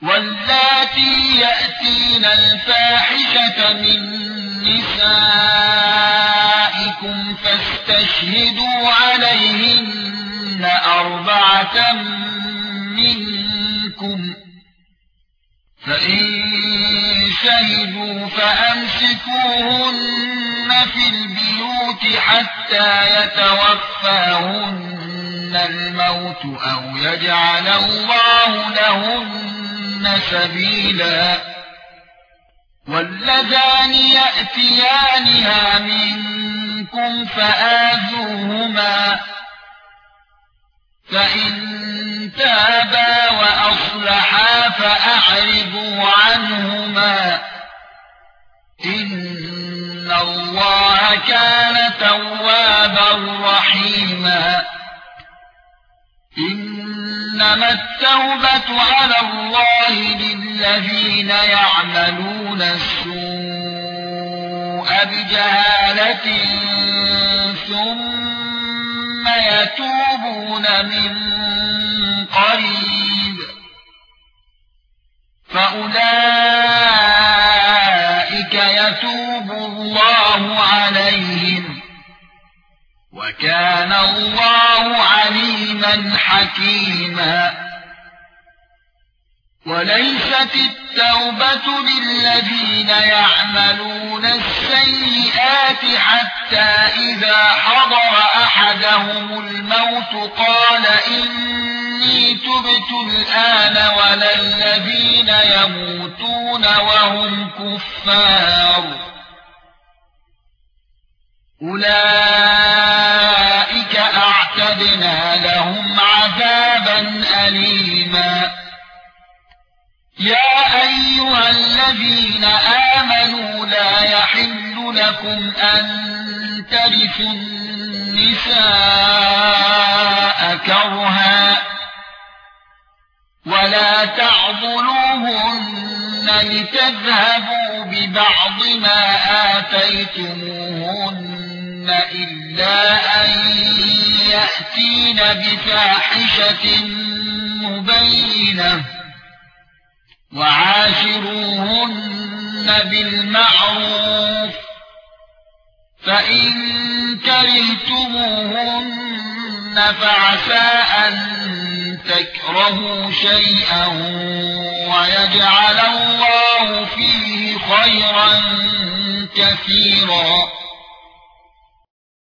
واللاتي يأتين الفاحشة من نسائكم فاستشهدوا عليهن 4 منكم فإن شهدوا فأمسكوهن في البيوت حتى يتوفاهن الموت أو يجعل الله لهن سبيلا واللذان يأتيانها منكم فآذوهما فإن تابا وأصلحا فأعرضوا عنهما إن الله كان توابا رحيما إنما التوبة على الله للذين يعملون السوء بجهالة ثم يتوبون من قريب فأولئك يتوب الله عليهم وكان الله عليما حكيما وليست التوبة للذين يعملون السيئات حتى إذا حضر أحدهم الموت قال إني تبت الآن ولا الذين يموتون وهم كفار أولئك أعتدنا لهم عذابا أليما يا أيها الذين آمنوا لا يحل لكم أن ترثوا النساء كرها ولا تعضلوهن لتذهبوا ببعض ما آتيتموهن إلا أن يأتين بفاحشة مبينة وعاشروهن بالمعروف فإن كرهتموهن فعسى أن تكرهوا شيئا ويجعل الله فيه خيرا كثيرا